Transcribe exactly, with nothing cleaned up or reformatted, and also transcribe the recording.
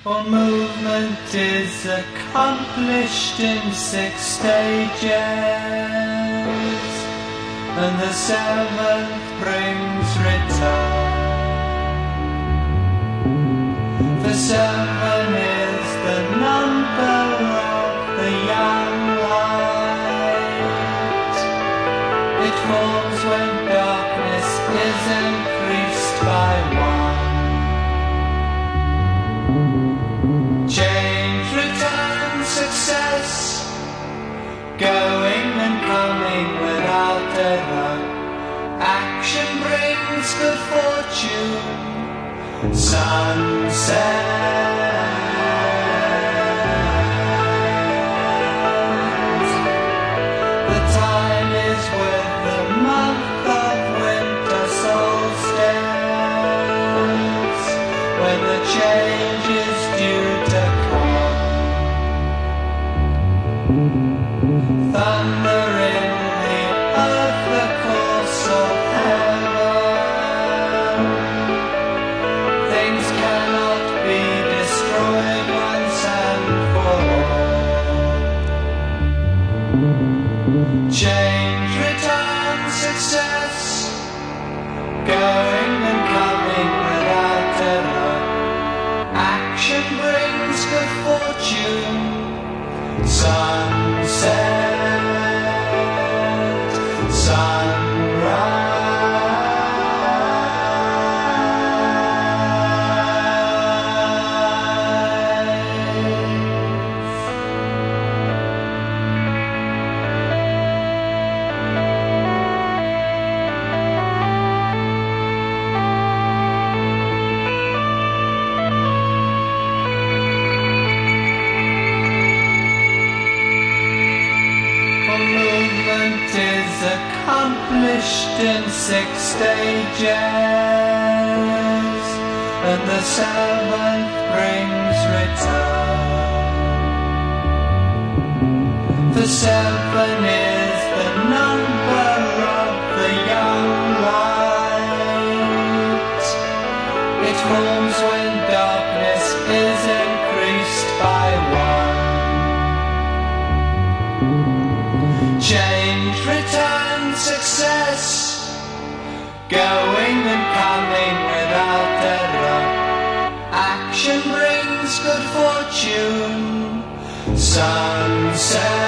All movement is accomplished in six stages, and the seventh brings return. For seven is the number of the young light. It falls when darkness is increased by one. Change, return, success, going and coming without error. Action brings good fortune, sunset. The time is with the month of winter solstice, when the change is due to come. Thunder in the earth, the course of heaven. Things cannot be destroyed once and for all. Change, return, success, going and coming without error. Action brings good fortune, sunset, sunrise. Is accomplished in six stages, and the seventh brings return. For seven is the number of the young light. It forms when darkness is increased by one. Change, return, success, going and coming without error. Action brings good fortune, sunset.